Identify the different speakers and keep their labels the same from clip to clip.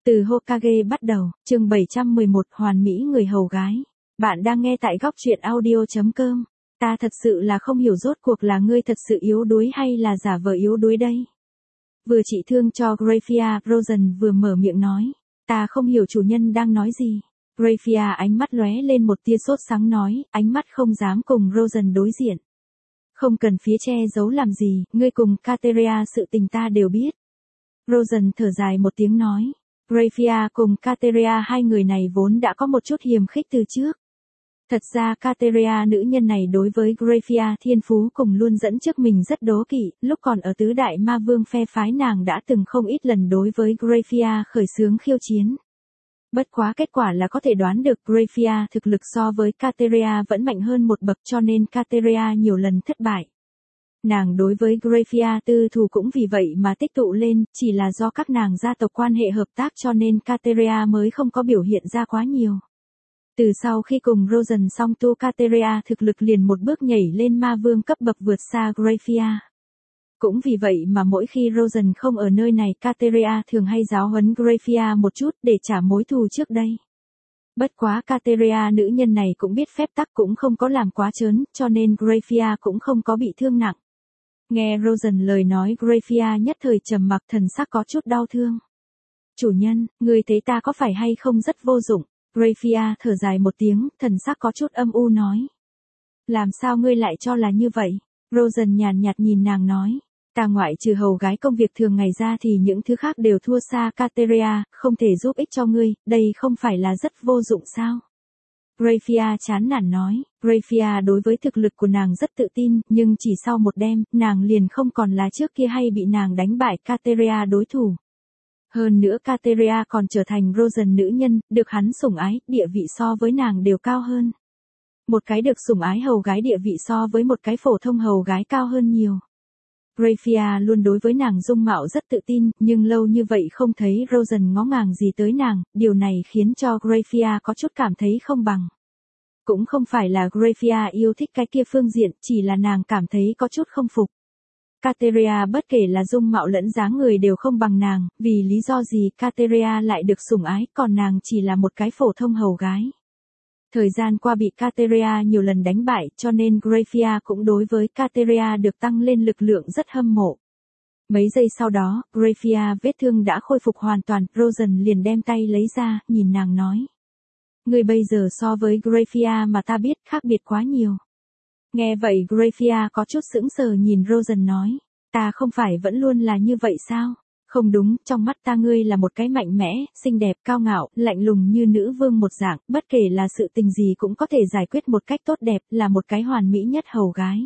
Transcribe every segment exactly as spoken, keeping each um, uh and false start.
Speaker 1: Từ Hokage bắt đầu, chương bảy trăm mười một Hoàn Mỹ người hầu gái. Bạn đang nghe tại góc truyện audio.com. Ta thật sự là không hiểu rốt cuộc là ngươi thật sự yếu đuối hay là giả vờ yếu đuối đây. Vừa trị thương cho Graphia, Rosen vừa mở miệng nói. Ta không hiểu chủ nhân đang nói gì. Graphia ánh mắt lóe lên một tia sốt sáng nói, ánh mắt không dám cùng Rosen đối diện. Không cần phía che giấu làm gì, ngươi cùng Kateria sự tình ta đều biết. Rosen thở dài một tiếng nói. Graphia cùng Kateria hai người này vốn đã có một chút hiềm khích từ trước. Thật ra Kateria nữ nhân này đối với Graphia thiên phú cùng luôn dẫn trước mình rất đố kỵ, lúc còn ở tứ đại ma vương phe phái nàng đã từng không ít lần đối với Graphia khởi xướng khiêu chiến. Bất quá kết quả là có thể đoán được Graphia thực lực so với Kateria vẫn mạnh hơn một bậc cho nên Kateria nhiều lần thất bại. Nàng đối với Graphia tư thù cũng vì vậy mà tích tụ lên, chỉ là do các nàng gia tộc quan hệ hợp tác cho nên Kateria mới không có biểu hiện ra quá nhiều. Từ sau khi cùng Rosen song tu Kateria thực lực liền một bước nhảy lên ma vương cấp bậc vượt xa Graphia. Cũng vì vậy mà mỗi khi Rosen không ở nơi này Kateria thường hay giáo huấn Graphia một chút để trả mối thù trước đây. Bất quá Kateria nữ nhân này cũng biết phép tắc cũng không có làm quá trớn, cho nên Graphia cũng không có bị thương nặng. Nghe Rosen lời nói Graphia nhất thời trầm mặc thần sắc có chút đau thương. Chủ nhân, người thấy ta có phải hay không rất vô dụng? Graphia thở dài một tiếng, thần sắc có chút âm u nói. Làm sao ngươi lại cho là như vậy? Rosen nhàn nhạt nhìn nàng nói. Ta ngoại trừ hầu gái công việc thường ngày ra thì những thứ khác đều thua xa Kateria, không thể giúp ích cho ngươi, đây không phải là rất vô dụng sao? Graphia chán nản nói, Graphia đối với thực lực của nàng rất tự tin, nhưng chỉ sau một đêm, nàng liền không còn là trước kia hay bị nàng đánh bại Kateria đối thủ. Hơn nữa Kateria còn trở thành Rosen nữ nhân, được hắn sủng ái, địa vị so với nàng đều cao hơn. Một cái được sủng ái hầu gái địa vị so với một cái phổ thông hầu gái cao hơn nhiều. Graphia luôn đối với nàng dung mạo rất tự tin, nhưng lâu như vậy không thấy Rosen ngó ngàng gì tới nàng, điều này khiến cho Graphia có chút cảm thấy không bằng. Cũng không phải là Graphia yêu thích cái kia phương diện, chỉ là nàng cảm thấy có chút không phục. Kateria bất kể là dung mạo lẫn dáng người đều không bằng nàng, vì lý do gì Kateria lại được sủng ái, còn nàng chỉ là một cái phổ thông hầu gái. Thời gian qua bị Kateria nhiều lần đánh bại cho nên Graphia cũng đối với Kateria được tăng lên lực lượng rất hâm mộ. Mấy giây sau đó, Graphia vết thương đã khôi phục hoàn toàn, Rosen liền đem tay lấy ra, nhìn nàng nói. Người bây giờ so với Graphia mà ta biết khác biệt quá nhiều. Nghe vậy Graphia có chút sững sờ nhìn Rosen nói. Ta không phải vẫn luôn là như vậy sao? Không đúng, trong mắt ta ngươi là một cái mạnh mẽ, xinh đẹp, cao ngạo, lạnh lùng như nữ vương một dạng, bất kể là sự tình gì cũng có thể giải quyết một cách tốt đẹp, là một cái hoàn mỹ nhất hầu gái.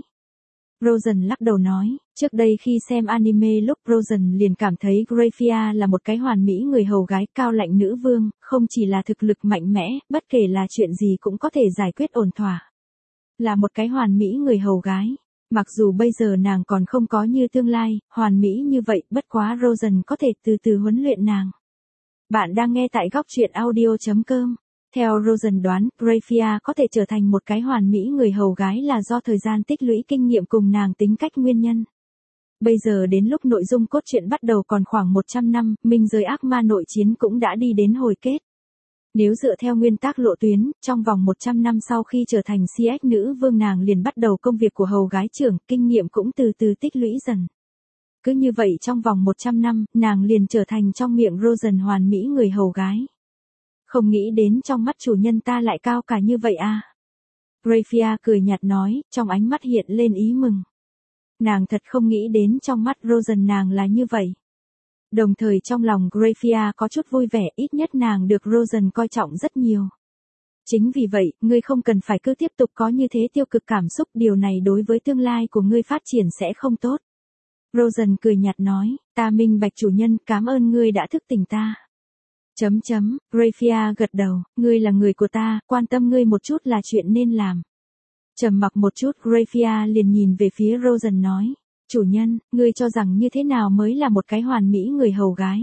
Speaker 1: Rosen lắc đầu nói, trước đây khi xem anime lúc Rosen liền cảm thấy Graphia là một cái hoàn mỹ người hầu gái cao lạnh nữ vương, không chỉ là thực lực mạnh mẽ, bất kể là chuyện gì cũng có thể giải quyết ổn thỏa. Là một cái hoàn mỹ người hầu gái. Mặc dù bây giờ nàng còn không có như tương lai, hoàn mỹ như vậy, bất quá Rosen có thể từ từ huấn luyện nàng. Bạn đang nghe tại góc truyện audio.com. Theo Rosen đoán, Graphia có thể trở thành một cái hoàn mỹ người hầu gái là do thời gian tích lũy kinh nghiệm cùng nàng tính cách nguyên nhân. Bây giờ đến lúc nội dung cốt truyện bắt đầu còn khoảng một trăm năm, minh giới ác ma nội chiến cũng đã đi đến hồi kết. Nếu dựa theo nguyên tắc lộ tuyến, trong vòng một trăm năm sau khi trở thành xê ích nữ vương nàng liền bắt đầu công việc của hầu gái trưởng, kinh nghiệm cũng từ từ tích lũy dần. Cứ như vậy trong vòng một trăm năm, nàng liền trở thành trong miệng Rosen hoàn mỹ người hầu gái. Không nghĩ đến trong mắt chủ nhân ta lại cao cả như vậy à. Graphia cười nhạt nói, trong ánh mắt hiện lên ý mừng. Nàng thật không nghĩ đến trong mắt Rosen nàng là như vậy. Đồng thời trong lòng Graphia có chút vui vẻ, ít nhất nàng được Rosen coi trọng rất nhiều. Chính vì vậy, ngươi không cần phải cứ tiếp tục có như thế tiêu cực cảm xúc, điều này đối với tương lai của ngươi phát triển sẽ không tốt. Rosen cười nhạt nói, ta minh bạch chủ nhân, cảm ơn ngươi đã thức tỉnh ta. Chấm chấm, Graphia gật đầu, ngươi là người của ta, quan tâm ngươi một chút là chuyện nên làm. Trầm mặc một chút Graphia liền nhìn về phía Rosen nói. Chủ nhân, ngươi cho rằng như thế nào mới là một cái hoàn mỹ người hầu gái?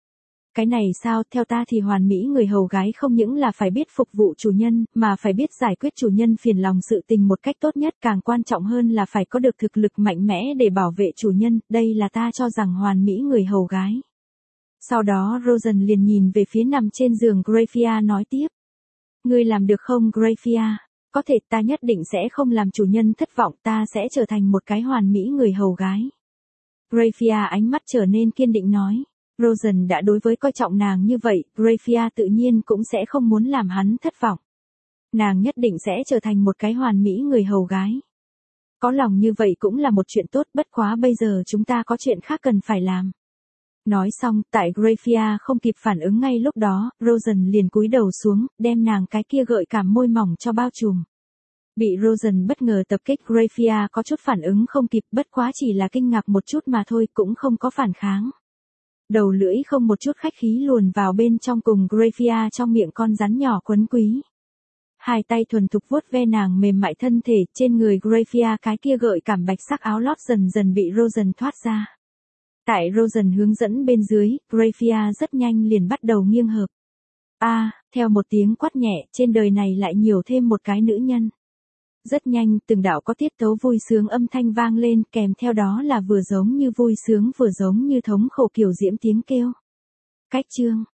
Speaker 1: Cái này sao, theo ta thì hoàn mỹ người hầu gái không những là phải biết phục vụ chủ nhân, mà phải biết giải quyết chủ nhân phiền lòng sự tình một cách tốt nhất, càng quan trọng hơn là phải có được thực lực mạnh mẽ để bảo vệ chủ nhân, đây là ta cho rằng hoàn mỹ người hầu gái. Sau đó Rosen liền nhìn về phía nằm trên giường Graphia nói tiếp. Ngươi làm được không Graphia? Có thể ta nhất định sẽ không làm chủ nhân thất vọng, ta sẽ trở thành một cái hoàn mỹ người hầu gái. Graphia ánh mắt trở nên kiên định nói. Rosen đã đối với coi trọng nàng như vậy, Graphia tự nhiên cũng sẽ không muốn làm hắn thất vọng. Nàng nhất định sẽ trở thành một cái hoàn mỹ người hầu gái. Có lòng như vậy cũng là một chuyện tốt, bất quá bây giờ chúng ta có chuyện khác cần phải làm. Nói xong, tại Graphia không kịp phản ứng ngay lúc đó, Rosen liền cúi đầu xuống, đem nàng cái kia gợi cảm môi mỏng cho bao trùm. Bị Rosen bất ngờ tập kích, Graphia có chút phản ứng không kịp, bất quá chỉ là kinh ngạc một chút mà thôi, cũng không có phản kháng. Đầu lưỡi không một chút khách khí luồn vào bên trong cùng Graphia trong miệng con rắn nhỏ quấn quý. Hai tay thuần thục vuốt ve nàng mềm mại thân thể, trên người Graphia cái kia gợi cảm bạch sắc áo lót dần dần bị Rosen thoát ra. Tại Rosen hướng dẫn bên dưới, Graphia rất nhanh liền bắt đầu nghiêng hợp. A, à, theo một tiếng quát nhẹ, trên đời này lại nhiều thêm một cái nữ nhân. Rất nhanh, từng đạo có tiết tấu vui sướng âm thanh vang lên, kèm theo đó là vừa giống như vui sướng vừa giống như thống khổ kiểu diễm tiếng kêu. Cách chương